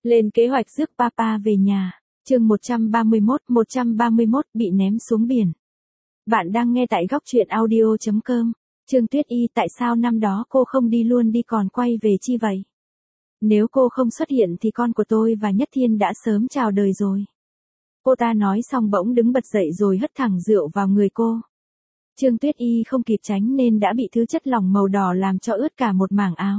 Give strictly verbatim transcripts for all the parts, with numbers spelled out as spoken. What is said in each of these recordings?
Lên kế hoạch rước papa về nhà. Chương một trăm ba mươi mốt, một trăm ba mươi mốt bị ném xuống biển. Bạn đang nghe tại góc truyện audio chấm com. Trương Tuyết Y, tại sao năm đó cô không đi luôn đi còn quay về chi vậy? Nếu cô không xuất hiện thì con của tôi và Nhất Thiên đã sớm chào đời rồi. Cô ta nói xong bỗng đứng bật dậy rồi hất thẳng rượu vào người cô. Trương Tuyết Y không kịp tránh nên đã bị thứ chất lỏng màu đỏ làm cho ướt cả một mảng áo.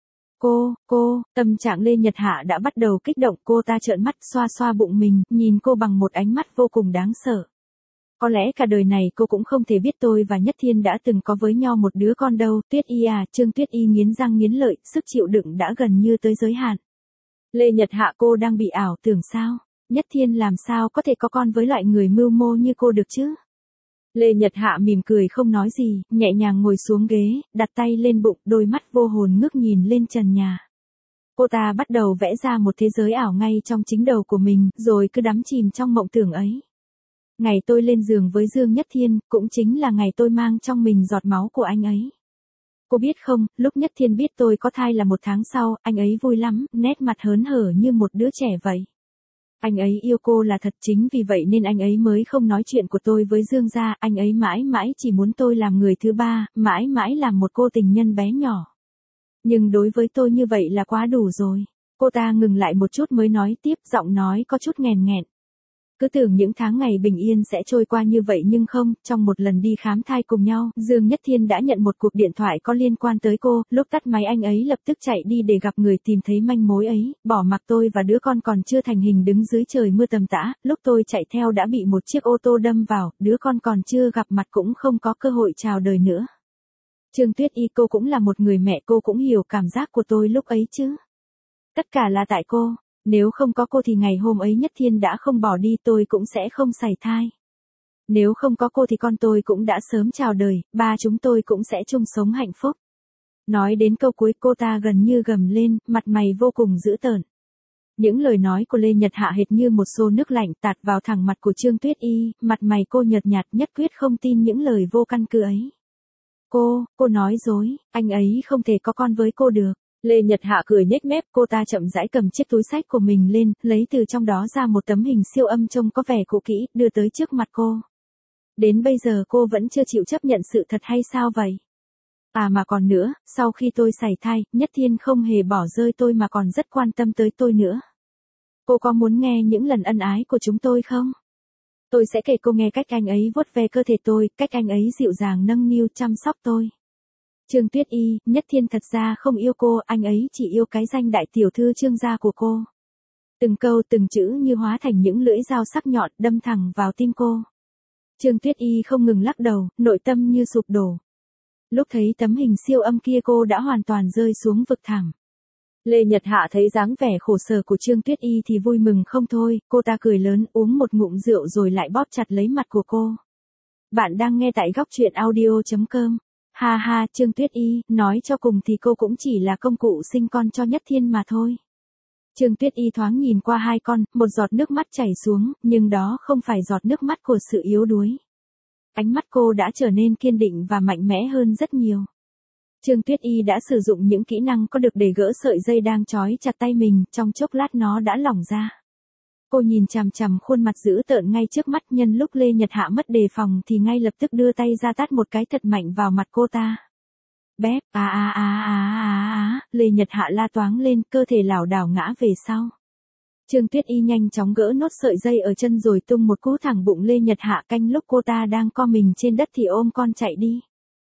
Cô, cô, tâm trạng Lê Nhật Hạ đã bắt đầu kích động, cô ta trợn mắt xoa xoa bụng mình, nhìn cô bằng một ánh mắt vô cùng đáng sợ. Có lẽ cả đời này cô cũng không thể biết tôi và Nhất Thiên đã từng có với nhau một đứa con đâu. Tuyết Y à, Trương Tuyết Y nghiến răng nghiến lợi, sức chịu đựng đã gần như tới giới hạn. Lê Nhật Hạ, cô đang bị ảo tưởng sao? Nhất Thiên làm sao có thể có con với loại người mưu mô như cô được chứ? Lê Nhật Hạ mỉm cười không nói gì, nhẹ nhàng ngồi xuống ghế, đặt tay lên bụng, đôi mắt vô hồn ngước nhìn lên trần nhà. Cô ta bắt đầu vẽ ra một thế giới ảo ngay trong chính đầu của mình, rồi cứ đắm chìm trong mộng tưởng ấy. Ngày tôi lên giường với Dương Nhất Thiên, cũng chính là ngày tôi mang trong mình giọt máu của anh ấy. Cô biết không, lúc Nhất Thiên biết tôi có thai là một tháng sau, anh ấy vui lắm, nét mặt hớn hở như một đứa trẻ vậy. Anh ấy yêu cô là thật, chính vì vậy nên anh ấy mới không nói chuyện của tôi với Dương gia, anh ấy mãi mãi chỉ muốn tôi làm người thứ ba, mãi mãi làm một cô tình nhân bé nhỏ. Nhưng đối với tôi như vậy là quá đủ rồi. Cô ta ngừng lại một chút mới nói tiếp, giọng nói có chút nghèn nghẹn. Cứ tưởng những tháng ngày bình yên sẽ trôi qua như vậy nhưng không, trong một lần đi khám thai cùng nhau, Dương Nhất Thiên đã nhận một cuộc điện thoại có liên quan tới cô, lúc tắt máy anh ấy lập tức chạy đi để gặp người tìm thấy manh mối ấy, bỏ mặc tôi và đứa con còn chưa thành hình đứng dưới trời mưa tầm tã, lúc tôi chạy theo đã bị một chiếc ô tô đâm vào, đứa con còn chưa gặp mặt cũng không có cơ hội chào đời nữa. Trương Tuyết Y, cô cũng là một người mẹ, cô cũng hiểu cảm giác của tôi lúc ấy chứ. Tất cả là tại cô. Nếu không có cô thì ngày hôm ấy Nhất Thiên đã không bỏ đi, tôi cũng sẽ không sảy thai. Nếu không có cô thì con tôi cũng đã sớm chào đời, ba chúng tôi cũng sẽ chung sống hạnh phúc. Nói đến câu cuối cô ta gần như gầm lên, mặt mày vô cùng dữ tợn. Những lời nói của Lê Nhật Hạ hệt như một xô nước lạnh tạt vào thẳng mặt của Trương Tuyết Y, mặt mày cô nhợt nhạt, nhất quyết không tin những lời vô căn cứ ấy. Cô, cô nói dối, anh ấy không thể có con với cô được. Lê Nhật Hạ cười nhếch mép, cô ta chậm rãi cầm chiếc túi xách của mình lên, lấy từ trong đó ra một tấm hình siêu âm trông có vẻ cũ kỹ, đưa tới trước mặt cô. Đến bây giờ cô vẫn chưa chịu chấp nhận sự thật hay sao vậy? À mà còn nữa, sau khi tôi sảy thai, Nhất Thiên không hề bỏ rơi tôi mà còn rất quan tâm tới tôi nữa. Cô có muốn nghe những lần ân ái của chúng tôi không? Tôi sẽ kể cô nghe cách anh ấy vuốt ve cơ thể tôi, cách anh ấy dịu dàng nâng niu chăm sóc tôi. Trương Tuyết Y, Nhất Thiên thật ra không yêu cô, anh ấy chỉ yêu cái danh đại tiểu thư Trương gia của cô. Từng câu từng chữ như hóa thành những lưỡi dao sắc nhọn đâm thẳng vào tim cô. Trương Tuyết Y không ngừng lắc đầu, nội tâm như sụp đổ. Lúc thấy tấm hình siêu âm kia cô đã hoàn toàn rơi xuống vực thẳm. Lê Nhật Hạ thấy dáng vẻ khổ sở của Trương Tuyết Y thì vui mừng không thôi, cô ta cười lớn uống một ngụm rượu rồi lại bóp chặt lấy mặt của cô. Bạn đang nghe tại góc truyện audio chấm com. Ha ha, Trương Tuyết Y, nói cho cùng thì cô cũng chỉ là công cụ sinh con cho Nhất Thiên mà thôi. Trương Tuyết Y thoáng nhìn qua hai con, một giọt nước mắt chảy xuống, nhưng đó không phải giọt nước mắt của sự yếu đuối. Ánh mắt cô đã trở nên kiên định và mạnh mẽ hơn rất nhiều. Trương Tuyết Y đã sử dụng những kỹ năng có được để gỡ sợi dây đang trói chặt tay mình, trong chốc lát nó đã lỏng ra. Cô nhìn chằm chằm khuôn mặt dữ tợn ngay trước mắt, nhân lúc Lê Nhật Hạ mất đề phòng thì ngay lập tức đưa tay ra tát một cái thật mạnh vào mặt cô ta. Bép, à à à à à à, Lê Nhật Hạ la toáng lên, cơ thể lảo đảo ngã về sau. Trương Tuyết Y nhanh chóng gỡ nốt sợi dây ở chân rồi tung một cú thẳng bụng Lê Nhật Hạ, canh lúc cô ta đang co mình trên đất thì ôm con chạy đi.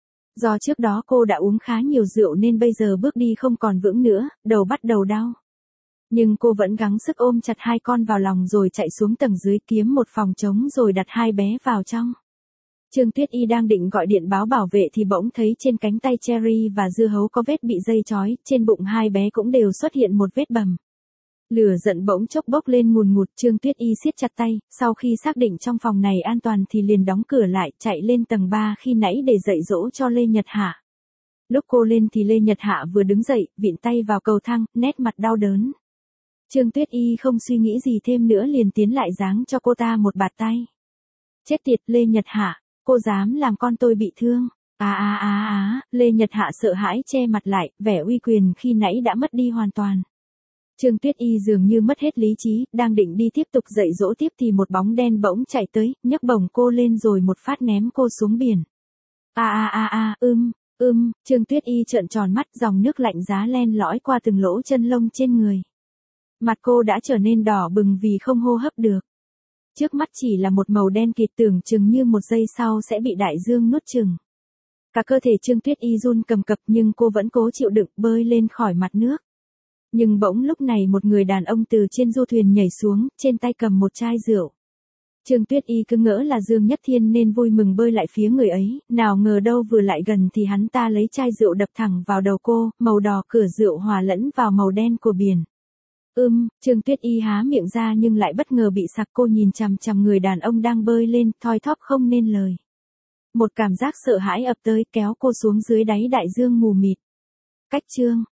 Do trước đó cô đã uống khá nhiều rượu nên bây giờ bước đi không còn vững nữa, đầu bắt đầu đau. Nhưng cô vẫn gắng sức ôm chặt hai con vào lòng rồi chạy xuống tầng dưới kiếm một phòng trống rồi đặt hai bé vào trong. Trương Tuyết Y đang định gọi điện báo bảo vệ thì bỗng thấy trên cánh tay Cherry và dưa hấu có vết bị dây trói, trên bụng hai bé cũng đều xuất hiện một vết bầm. Lửa giận bỗng chốc bốc lên ngùn ngụt, Trương Tuyết Y siết chặt tay, sau khi xác định trong phòng này an toàn thì liền đóng cửa lại, chạy lên tầng ba khi nãy để dạy dỗ cho Lê Nhật Hạ. Lúc cô lên thì Lê Nhật Hạ vừa đứng dậy, vịn tay vào cầu thang, nét mặt đau đớn. Trương Tuyết Y không suy nghĩ gì thêm nữa liền tiến lại giáng cho cô ta một bạt tay. Chết tiệt, Lê Nhật Hạ, cô dám làm con tôi bị thương. À à à à, Lê Nhật Hạ sợ hãi che mặt lại, vẻ uy quyền khi nãy đã mất đi hoàn toàn. Trương Tuyết Y dường như mất hết lý trí, đang định đi tiếp tục dạy dỗ tiếp thì một bóng đen bỗng chạy tới, nhấc bổng cô lên rồi một phát ném cô xuống biển. A a a a, ưm, ưm, Trương Tuyết Y trợn tròn mắt, dòng nước lạnh giá len lỏi qua từng lỗ chân lông trên người. Mặt cô đã trở nên đỏ bừng vì không hô hấp được. Trước mắt chỉ là một màu đen kịt, tưởng chừng như một giây sau sẽ bị đại dương nuốt chửng. Cả cơ thể Trương Tuyết Y run cầm cập nhưng cô vẫn cố chịu đựng bơi lên khỏi mặt nước. Nhưng bỗng lúc này một người đàn ông từ trên du thuyền nhảy xuống, trên tay cầm một chai rượu. Trương Tuyết Y cứ ngỡ là Dương Nhất Thiên nên vui mừng bơi lại phía người ấy, nào ngờ đâu vừa lại gần thì hắn ta lấy chai rượu đập thẳng vào đầu cô, màu đỏ cửa rượu hòa lẫn vào màu đen của biển. Ưm, Trương Tuyết Y há miệng ra nhưng lại bất ngờ bị sặc, cô nhìn chằm chằm người đàn ông đang bơi lên, thoi thóp không nên lời. Một cảm giác sợ hãi ập tới kéo cô xuống dưới đáy đại dương mù mịt. Cách chương